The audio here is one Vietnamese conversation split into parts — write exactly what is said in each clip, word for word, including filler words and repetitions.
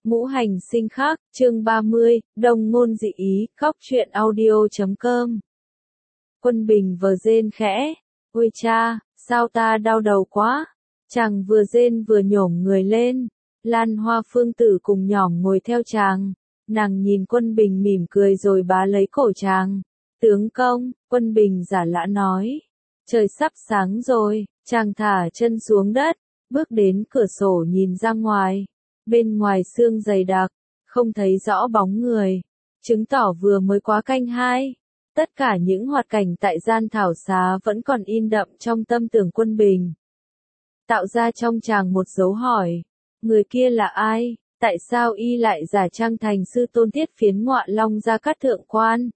Ngũ hành sinh khắc, chương ba mươi, đồng ngôn dị ý, khóc chuyện audio chấm com. Quân Bình vờ rên khẽ, ôi cha, sao ta đau đầu quá. Chàng vừa rên vừa nhổm người lên, Lan Hoa Phương Tử cùng nhỏm ngồi theo chàng. Nàng nhìn Quân Bình mỉm cười rồi bá lấy cổ chàng. Tướng công, Quân Bình giả lã nói. Trời sắp sáng rồi, chàng thả chân xuống đất, bước đến cửa sổ nhìn ra ngoài. Bên ngoài sương dày đặc, không thấy rõ bóng người, chứng tỏ vừa mới quá canh hai. Tất cả những hoạt cảnh tại gian thảo xá vẫn còn in đậm trong tâm tưởng Quân Bình. Tạo ra trong chàng một dấu hỏi, người kia là ai, tại sao y lại giả trang thành sư tôn Thiết Phiến Ngọa Long Gia Cát Thượng Quan?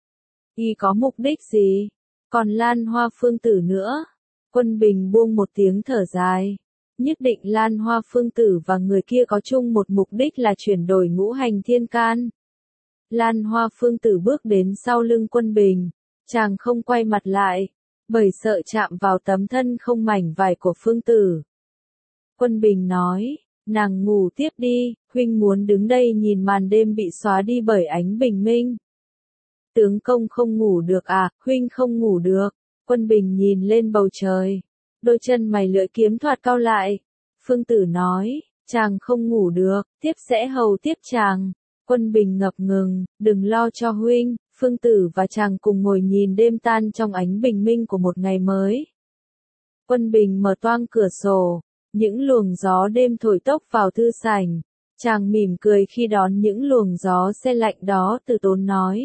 Y có mục đích gì? Còn Lan Hoa Phương Tử nữa? Quân Bình buông một tiếng thở dài. Nhất định Lan Hoa Phương Tử và người kia có chung một mục đích là chuyển đổi ngũ hành thiên can. Lan Hoa Phương Tử bước đến sau lưng Quân Bình, chàng không quay mặt lại, bởi sợ chạm vào tấm thân không mảnh vải của Phương Tử. Quân Bình nói, nàng ngủ tiếp đi, huynh muốn đứng đây nhìn màn đêm bị xóa đi bởi ánh bình minh. Tướng công không ngủ được à, huynh không ngủ được. Quân Bình nhìn lên bầu trời. Đôi chân mày lưỡi kiếm thoạt cau lại. Phương Tử nói, chàng không ngủ được, tiếp sẽ hầu tiếp chàng. Quân Bình ngập ngừng, đừng lo cho huynh. Phương Tử và chàng cùng ngồi nhìn đêm tan trong ánh bình minh của một ngày mới. Quân Bình mở toang cửa sổ, những luồng gió đêm thổi tốc vào thư sảnh. Chàng mỉm cười khi đón những luồng gió se lạnh đó, từ tốn nói.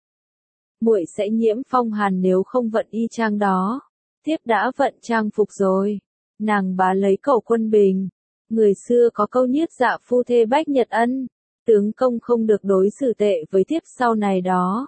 Muội sẽ nhiễm phong hàn nếu không vận y trang đó. Thiếp đã vận trang phục rồi. Nàng bá lấy cổ Quân Bình. Người xưa có câu nhiết dạ phu thê bách nhật ân. Tướng công không được đối xử tệ với thiếp sau này đó.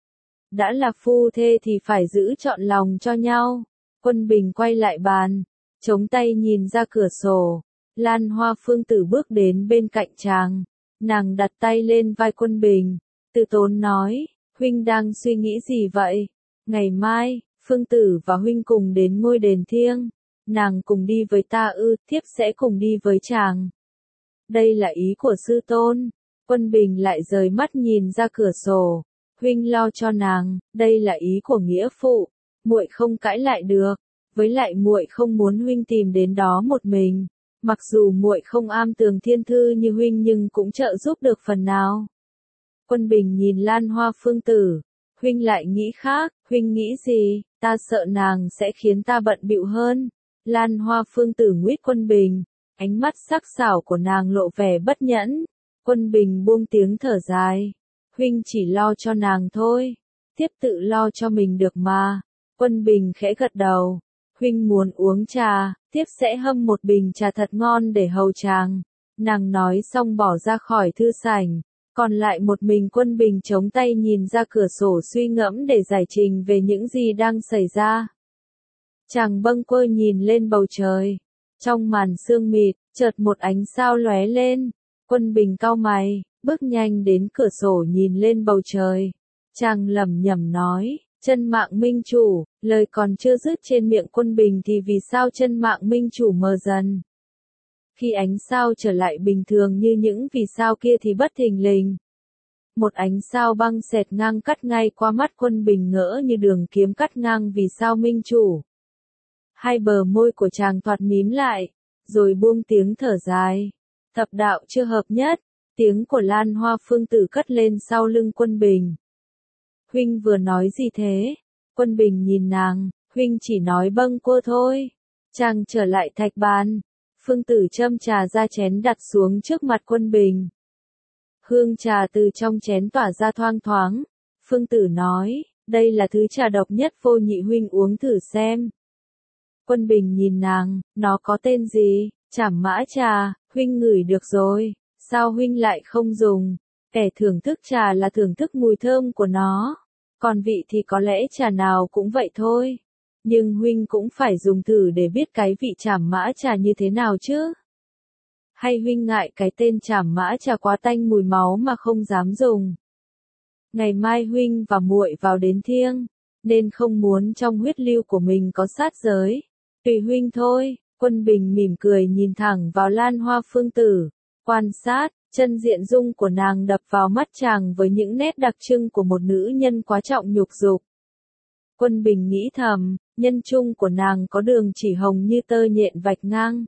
Đã là phu thê thì phải giữ trọn lòng cho nhau. Quân Bình quay lại bàn, chống tay nhìn ra cửa sổ. Lan Hoa Phương Tử bước đến bên cạnh chàng. Nàng đặt tay lên vai Quân Bình, từ tốn nói, huynh đang suy nghĩ gì vậy? Ngày mai, Phương Tử và huynh cùng đến ngôi đền thiêng. Nàng cùng đi với ta ư, thiếp sẽ cùng đi với chàng. Đây là ý của sư tôn. Quân Bình lại rời mắt nhìn ra cửa sổ. Huynh lo cho nàng, đây là ý của nghĩa phụ. Muội không cãi lại được. Với lại muội không muốn huynh tìm đến đó một mình. Mặc dù muội không am tường thiên thư như huynh nhưng cũng trợ giúp được phần nào. Quân Bình nhìn Lan Hoa Phương Tử. Huynh lại nghĩ khác, huynh nghĩ gì? Ta sợ nàng sẽ khiến ta bận bịu hơn. Lan Hoa Phương Tử nguyết Quân Bình. Ánh mắt sắc sảo của nàng lộ vẻ bất nhẫn. Quân Bình buông tiếng thở dài. Huynh chỉ lo cho nàng thôi. Thiếp tự lo cho mình được mà. Quân Bình khẽ gật đầu. Huynh muốn uống trà, thiếp sẽ hâm một bình trà thật ngon để hầu chàng. Nàng nói xong bỏ ra khỏi thư sảnh. Còn lại một mình Quân Bình chống tay nhìn ra cửa sổ suy ngẫm để giải trình về những gì đang xảy ra. Chàng bâng quơ nhìn lên bầu trời. Trong màn sương mịt, chợt một ánh sao lóe lên. Quân Bình cau mày, bước nhanh đến cửa sổ nhìn lên bầu trời. Chàng lẩm nhẩm nói, chân mạng minh chủ, lời còn chưa dứt trên miệng Quân Bình thì vì sao chân mạng minh chủ mờ dần. Khi ánh sao trở lại bình thường như những vì sao kia thì bất thình lình. Một ánh sao băng xẹt ngang cắt ngay qua mắt Quân Bình ngỡ như đường kiếm cắt ngang vì sao minh chủ. Hai bờ môi của chàng thoạt mím lại, rồi buông tiếng thở dài. Thập đạo chưa hợp nhất, tiếng của Lan Hoa Phương Tử cất lên sau lưng Quân Bình. Huynh vừa nói gì thế? Quân Bình nhìn nàng, huynh chỉ nói bâng quơ thôi. Chàng trở lại thạch bàn. Phương Tử châm trà ra chén đặt xuống trước mặt Quân Bình. Hương trà từ trong chén tỏa ra thoang thoáng. Phương Tử nói, đây là thứ trà độc nhất vô nhị, huynh uống thử xem. Quân Bình nhìn nàng, nó có tên gì? Trảm mã trà, huynh ngửi được rồi. Sao huynh lại không dùng? Kẻ thưởng thức trà là thưởng thức mùi thơm của nó. Còn vị thì có lẽ trà nào cũng vậy thôi. Nhưng huynh cũng phải dùng thử để biết cái vị trảm mã trà như thế nào chứ. Hay huynh ngại cái tên trảm mã trà quá tanh mùi máu mà không dám dùng. Ngày mai huynh và muội vào đến thiêng, nên không muốn trong huyết lưu của mình có sát giới. Tùy huynh thôi. Quân Bình mỉm cười nhìn thẳng vào Lan Hoa Phương Tử. Quan sát, Chân diện dung của nàng đập vào mắt chàng với những nét đặc trưng của một nữ nhân quá trọng nhục dục. Quân Bình nghĩ thầm, nhân trung của nàng có đường chỉ hồng như tơ nhện vạch ngang.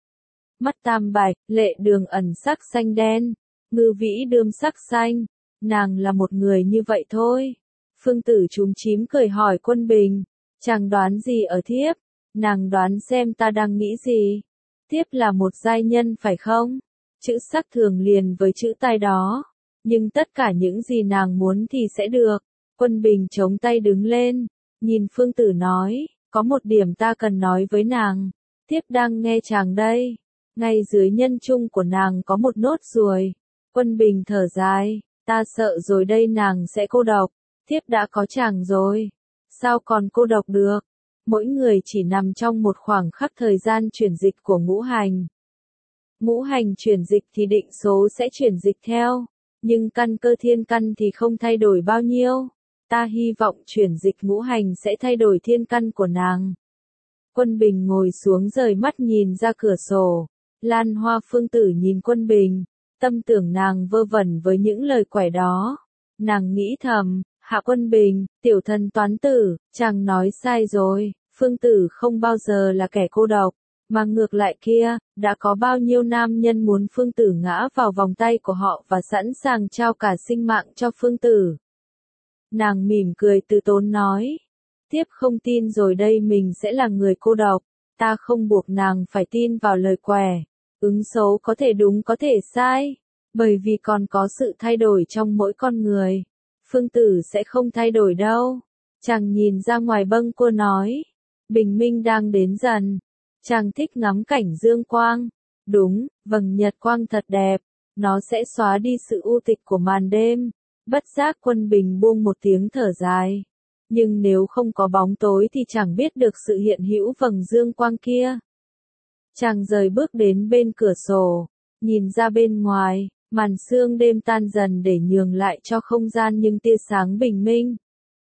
Mắt tam bạch, lệ đường ẩn sắc xanh đen, ngư vĩ đươm sắc xanh, nàng là một người như vậy thôi. Phương Tử chúm chím cười hỏi Quân Bình, chàng đoán gì ở thiếp, nàng đoán xem ta đang nghĩ gì. Thiếp là một giai nhân phải không? Chữ sắc thường liền với chữ tai đó, nhưng tất cả những gì nàng muốn thì sẽ được. Quân Bình chống tay đứng lên, nhìn Phương Tử nói, có một điểm ta cần nói với nàng, thiếp đang nghe chàng đây. Ngay dưới nhân trung của nàng có một nốt ruồi. Quân Bình thở dài, ta sợ rồi đây nàng sẽ cô độc, thiếp đã có chàng rồi, sao còn cô độc được? Mỗi người chỉ nằm trong một khoảng khắc thời gian chuyển dịch của ngũ hành. Ngũ hành chuyển dịch thì định số sẽ chuyển dịch theo, nhưng căn cơ thiên căn thì không thay đổi bao nhiêu. Ta hy vọng chuyển dịch ngũ hành sẽ thay đổi thiên căn của nàng. Quân Bình ngồi xuống rời mắt nhìn ra cửa sổ. Lan Hoa Phương Tử nhìn Quân Bình, tâm tưởng nàng vơ vẩn với những lời quẻ đó. Nàng nghĩ thầm, Hạ Quân Bình, tiểu thần toán tử, chàng nói sai rồi, Phương Tử không bao giờ là kẻ cô độc, mà ngược lại kia, đã có bao nhiêu nam nhân muốn Phương Tử ngã vào vòng tay của họ và sẵn sàng trao cả sinh mạng cho Phương Tử. Nàng mỉm cười từ tốn nói, tiếp không tin rồi đây mình sẽ là người cô độc, ta không buộc nàng phải tin vào lời quẻ. Ứng xấu có thể đúng có thể sai, bởi vì còn có sự thay đổi trong mỗi con người. Phương Tử sẽ không thay đổi đâu. Chàng nhìn ra ngoài bâng quơ nói, bình minh đang đến dần. Chàng thích ngắm cảnh dương quang. Đúng, vầng nhật quang thật đẹp, nó sẽ xóa đi sự u tịch của màn đêm. Bất giác Quân Bình buông một tiếng thở dài. Nhưng nếu không có bóng tối thì chẳng biết được sự hiện hữu vầng dương quang kia. Chàng rời bước đến bên cửa sổ, nhìn ra bên ngoài, màn sương đêm tan dần để nhường lại cho không gian những tia sáng bình minh.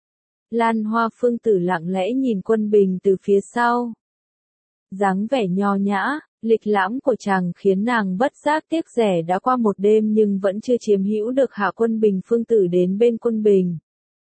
Lan Hoa Phương Tử lặng lẽ nhìn Quân Bình từ phía sau. Dáng vẻ nho nhã, lịch lãm của chàng khiến nàng bất giác tiếc rẻ đã qua một đêm nhưng vẫn chưa chiếm hữu được Hạ Quân Bình. Phương Tử đến bên Quân Bình.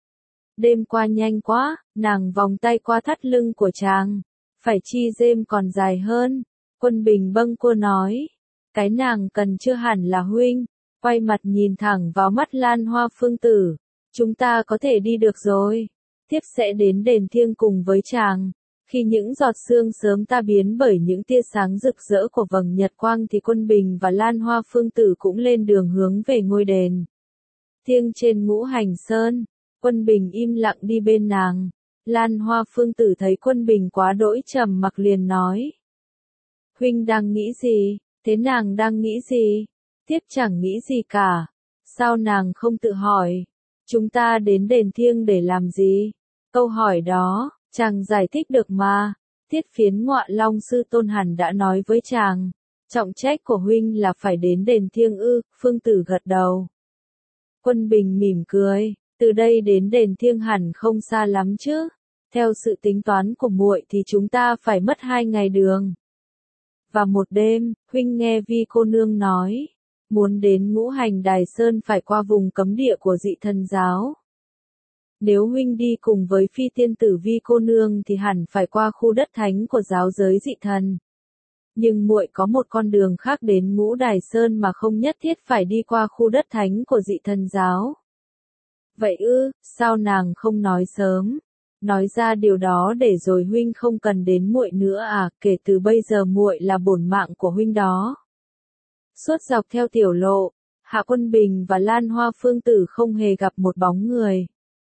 Đêm qua nhanh quá, nàng vòng tay qua thắt lưng của chàng. Phải chi đêm còn dài hơn. Quân Bình bâng quơ nói, cái nàng cần chưa hẳn là huynh. Quay mặt nhìn thẳng vào mắt Lan Hoa Phương Tử, chúng ta có thể đi được rồi. Tiếp sẽ đến đền thiêng cùng với chàng. Khi những giọt sương sớm ta biến bởi những tia sáng rực rỡ của vầng nhật quang thì Quân Bình và Lan Hoa Phương Tử cũng lên đường hướng về ngôi đền thiêng trên Ngũ Hành Sơn. Quân Bình im lặng đi bên nàng. Lan Hoa Phương Tử thấy Quân Bình quá đỗi trầm mặc liền nói, huynh đang nghĩ gì? Thế nàng đang nghĩ gì? Tiếp chẳng nghĩ gì cả. Sao nàng không tự hỏi? Chúng ta đến đền thiêng để làm gì? Câu hỏi đó, chàng giải thích được mà. Thiết Phiến Ngọa Long Sư Tôn hẳn đã nói với chàng. Trọng trách của huynh là phải đến đền thiêng ư? Phương Tử gật đầu. Quân Bình mỉm cười. Từ đây đến đền thiêng hẳn không xa lắm chứ. Theo sự tính toán của muội thì chúng ta phải mất hai ngày đường. Và một đêm, huynh nghe Vi cô nương nói, muốn đến Ngũ Hành Đài Sơn phải qua vùng cấm địa của dị thần giáo. Nếu huynh đi cùng với phi tiên tử Vi cô nương thì hẳn phải qua khu đất thánh của giáo giới dị thần. Nhưng muội có một con đường khác đến Ngũ Đài Sơn mà không nhất thiết phải đi qua khu đất thánh của dị thần giáo. Vậy ư, sao nàng không nói sớm? Nói ra điều đó để rồi huynh không cần đến muội nữa à, kể từ bây giờ muội là bổn mạng của huynh đó. Suốt dọc theo tiểu lộ, Hạ Quân Bình và Lan Hoa Phương Tử không hề gặp một bóng người.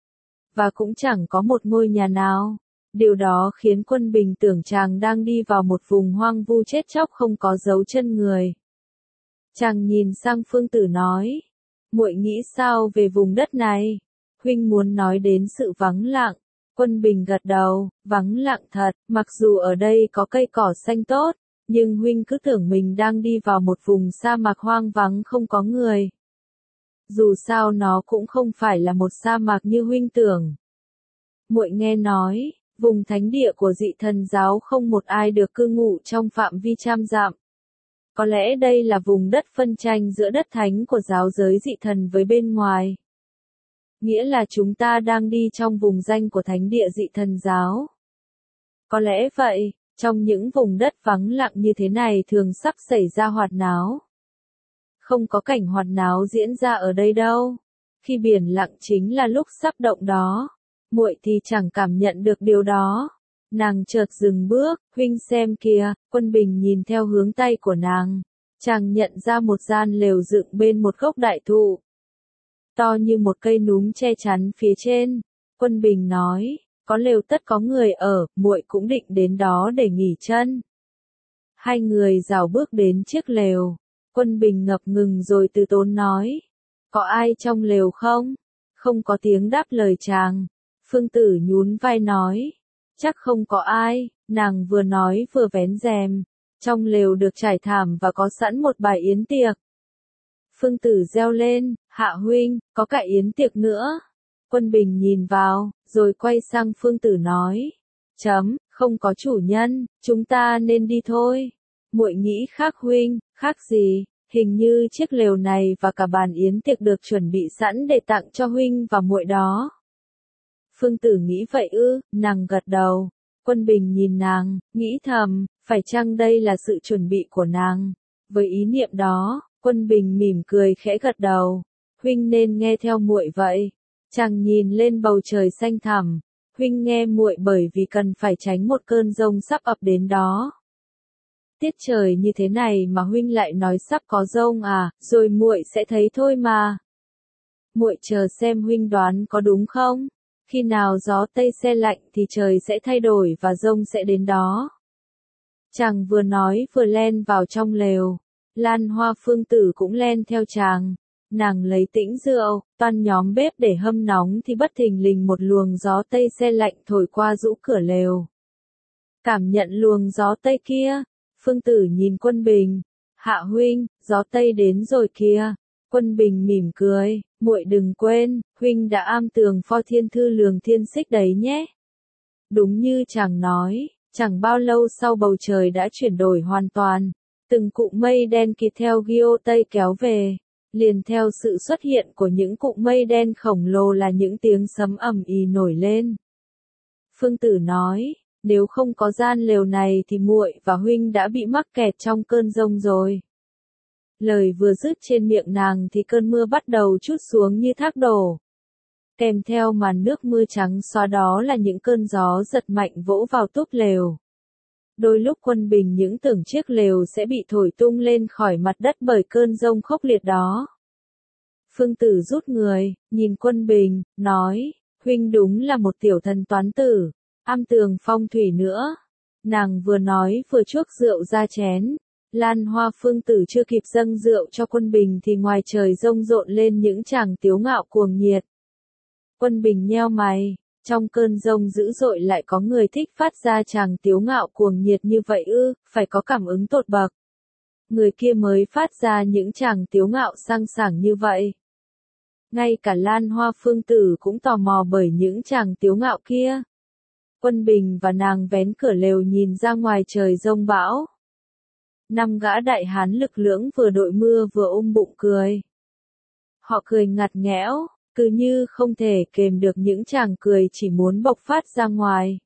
Và cũng chẳng có một ngôi nhà nào. Điều đó khiến Quân Bình tưởng chàng đang đi vào một vùng hoang vu chết chóc không có dấu chân người. Chàng nhìn sang Phương Tử nói, muội nghĩ sao về vùng đất này? Huynh muốn nói đến sự vắng lặng. Quân Bình gật đầu, vắng lặng thật, mặc dù ở đây có cây cỏ xanh tốt, nhưng huynh cứ tưởng mình đang đi vào một vùng sa mạc hoang vắng không có người. Dù sao nó cũng không phải là một sa mạc như huynh tưởng. Muội nghe nói, vùng thánh địa của dị thần giáo không một ai được cư ngụ trong phạm vi trăm dặm. Có lẽ đây là vùng đất phân tranh giữa đất thánh của giáo giới dị thần với bên ngoài. Nghĩa là chúng ta đang đi trong vùng danh của thánh địa dị thần giáo. Có lẽ vậy, trong những vùng đất vắng lặng như thế này thường sắp xảy ra hoạt náo. Không có cảnh hoạt náo diễn ra ở đây đâu. Khi biển lặng chính là lúc sắp động đó. Muội thì chẳng cảm nhận được điều đó. Nàng chợt dừng bước, huynh xem kìa, Quân Bình nhìn theo hướng tay của nàng. Chàng nhận ra một gian lều dựng bên một gốc đại thụ. To như một cây núm che chắn phía trên. Quân Bình nói, có lều tất có người ở, muội cũng định đến đó để nghỉ chân. Hai người rảo bước đến chiếc lều. Quân Bình ngập ngừng rồi từ tốn nói, có ai trong lều không? Không có tiếng đáp lời chàng. Phương Tử nhún vai nói, chắc không có ai. Nàng vừa nói vừa vén rèm. Trong lều được trải thảm và có sẵn một bài yến tiệc. Phương Tử reo lên, Hạ huynh, có cả yến tiệc nữa. Quân Bình nhìn vào, rồi quay sang Phương Tử nói, chấm, không có chủ nhân, chúng ta nên đi thôi. Muội nghĩ khác huynh, khác gì? Hình như chiếc lều này và cả bàn yến tiệc được chuẩn bị sẵn để tặng cho huynh và muội đó. Phương Tử nghĩ vậy ư? Nàng gật đầu. Quân Bình nhìn nàng, nghĩ thầm, phải chăng đây là sự chuẩn bị của nàng? Với ý niệm đó, Quân Bình mỉm cười khẽ gật đầu. Huynh nên nghe theo muội vậy. Chàng nhìn lên bầu trời xanh thẳm. Huynh nghe muội bởi vì cần phải tránh một cơn giông sắp ập đến đó. Tiết trời như thế này mà huynh lại nói sắp có giông à, rồi muội sẽ thấy thôi mà. Muội chờ xem huynh đoán có đúng không? Khi nào gió tây se lạnh thì trời sẽ thay đổi và giông sẽ đến đó. Chàng vừa nói vừa len vào trong lều. Lan Hoa Phương Tử cũng len theo chàng. Nàng lấy tĩnh rượu, toan nhóm bếp để hâm nóng thì bất thình lình một luồng gió tây se lạnh thổi qua rũ cửa lều. Cảm nhận luồng gió tây kia, Phương Tử nhìn Quân Bình, Hạ huynh, gió tây đến rồi kìa. Quân Bình mỉm cười, muội đừng quên, huynh đã am tường pho thiên thư lường thiên xích đấy nhé. Đúng như chàng nói, chẳng bao lâu sau bầu trời đã chuyển đổi hoàn toàn, từng cụm mây đen kịt theo Gio Tây kéo về, liền theo sự xuất hiện của những cụm mây đen khổng lồ là những tiếng sấm ầm ĩ nổi lên. Phương Tử nói, nếu không có gian lều này thì muội và huynh đã bị mắc kẹt trong cơn giông rồi. Lời vừa dứt trên miệng nàng thì cơn mưa bắt đầu trút xuống như thác đổ. Kèm theo màn nước mưa trắng xóa đó là những cơn gió giật mạnh vỗ vào túp lều. Đôi lúc Quân Bình những tưởng chiếc lều sẽ bị thổi tung lên khỏi mặt đất bởi cơn giông khốc liệt đó. Phương Tử rút người, nhìn Quân Bình, nói, huynh đúng là một tiểu thần toán tử, am tường phong thủy nữa. Nàng vừa nói vừa chuốc rượu ra chén. Lan Hoa Phương Tử chưa kịp dâng rượu cho Quân Bình thì ngoài trời rông rộn lên những chàng tiếu ngạo cuồng nhiệt. Quân Bình nheo mày, trong cơn giông dữ dội lại có người thích phát ra chàng tiếu ngạo cuồng nhiệt như vậy ư, phải có cảm ứng tột bậc. Người kia mới phát ra những chàng tiếu ngạo sang sảng như vậy. Ngay cả Lan Hoa Phương Tử cũng tò mò bởi những chàng tiếu ngạo kia. Quân Bình và nàng vén cửa lều nhìn ra ngoài trời giông bão. Năm gã đại hán lực lưỡng vừa đội mưa vừa ôm bụng cười. Họ cười ngặt nghẽo, cứ như không thể kềm được những chàng cười chỉ muốn bộc phát ra ngoài.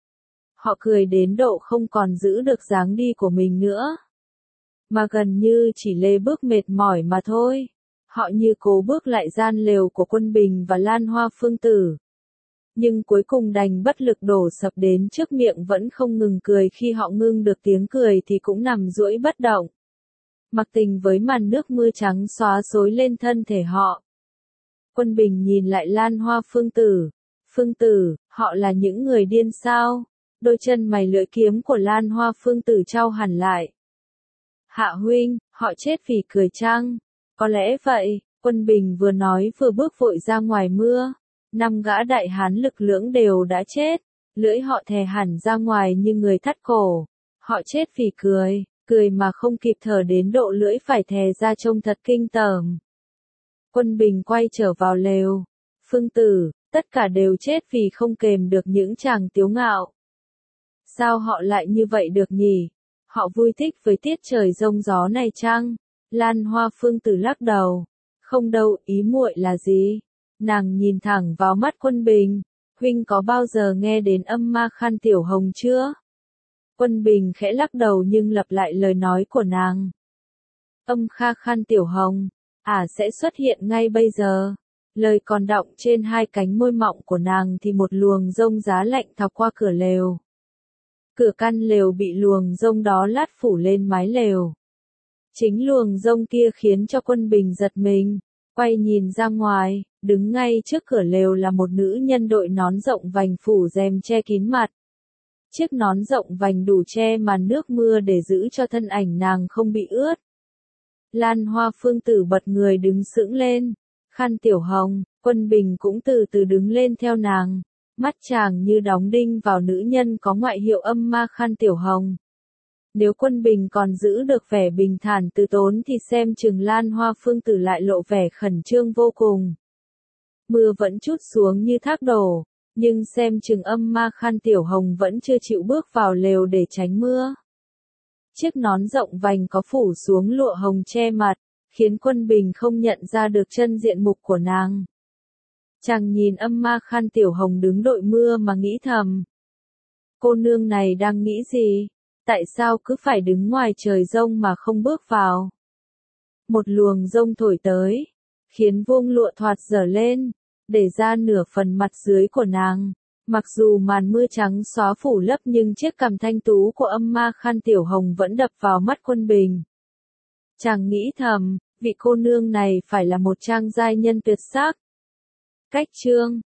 Họ cười đến độ không còn giữ được dáng đi của mình nữa. Mà gần như chỉ lê bước mệt mỏi mà thôi. Họ như cố bước lại gian lều của Quân Bình và Lan Hoa Phương Tử. Nhưng cuối cùng đành bất lực đổ sập đến trước miệng vẫn không ngừng cười, khi họ ngưng được tiếng cười thì cũng nằm duỗi bất động. Mặc tình với màn nước mưa trắng xóa xối lên thân thể họ. Quân Bình nhìn lại Lan Hoa Phương Tử. Phương Tử, họ là những người điên sao? Đôi chân mày lưỡi kiếm của Lan Hoa Phương Tử trao hẳn lại. Hạ huynh, họ chết vì cười chăng? Có lẽ vậy, Quân Bình vừa nói vừa bước vội ra ngoài mưa. Năm gã đại hán lực lưỡng đều đã chết, lưỡi họ thè hẳn ra ngoài như người thắt cổ. Họ chết vì cười, cười mà không kịp thở đến độ lưỡi phải thè ra trông thật kinh tởm. Quân Bình quay trở vào lều. Phương Tử, tất cả đều chết vì không kềm được những chàng tiếu ngạo. Sao họ lại như vậy được nhỉ? Họ vui thích với tiết trời giông gió này chăng? Lan Hoa Phương Tử lắc đầu. Không đâu, ý muội là gì? Nàng nhìn thẳng vào mắt Quân Bình. Huynh có bao giờ nghe đến âm ma Khan Tiểu Hồng chưa? Quân Bình khẽ lắc đầu nhưng lặp lại lời nói của nàng. Âm kha Khan Tiểu Hồng, ả sẽ xuất hiện ngay bây giờ. Lời còn đọng trên hai cánh môi mọng của nàng thì một luồng rông giá lạnh thọc qua cửa lều. Cửa căn lều bị luồng rông đó lát phủ lên mái lều. Chính luồng rông kia khiến cho Quân Bình giật mình, quay nhìn ra ngoài, đứng ngay trước cửa lều là một nữ nhân đội nón rộng vành phủ rèm che kín mặt. Chiếc nón rộng vành đủ che màn nước mưa để giữ cho thân ảnh nàng không bị ướt. Lan Hoa Phương Tử bật người đứng sững lên. Khan Tiểu Hồng, Quân Bình cũng từ từ đứng lên theo nàng. Mắt chàng như đóng đinh vào nữ nhân có ngoại hiệu âm ma Khan Tiểu Hồng. Nếu Quân Bình còn giữ được vẻ bình thản từ tốn thì xem chừng Lan Hoa Phương Tử lại lộ vẻ khẩn trương vô cùng. Mưa vẫn trút xuống như thác đổ, nhưng xem chừng âm ma Khan Tiểu Hồng vẫn chưa chịu bước vào lều để tránh mưa. Chiếc nón rộng vành có phủ xuống lụa hồng che mặt, khiến Quân Bình không nhận ra được chân diện mục của nàng. Chàng nhìn âm ma Khan Tiểu Hồng đứng đội mưa mà nghĩ thầm. Cô nương này đang nghĩ gì? Tại sao cứ phải đứng ngoài trời giông mà không bước vào? Một luồng giông thổi tới, khiến vuông lụa thoạt dở lên, để ra nửa phần mặt dưới của nàng. Mặc dù màn mưa trắng xóa phủ lấp nhưng chiếc cằm thanh tú của âm ma Khan Tiểu Hồng vẫn đập vào mắt Quân Bình. Chàng nghĩ thầm, vị cô nương này phải là một trang giai nhân tuyệt sắc. Cách chương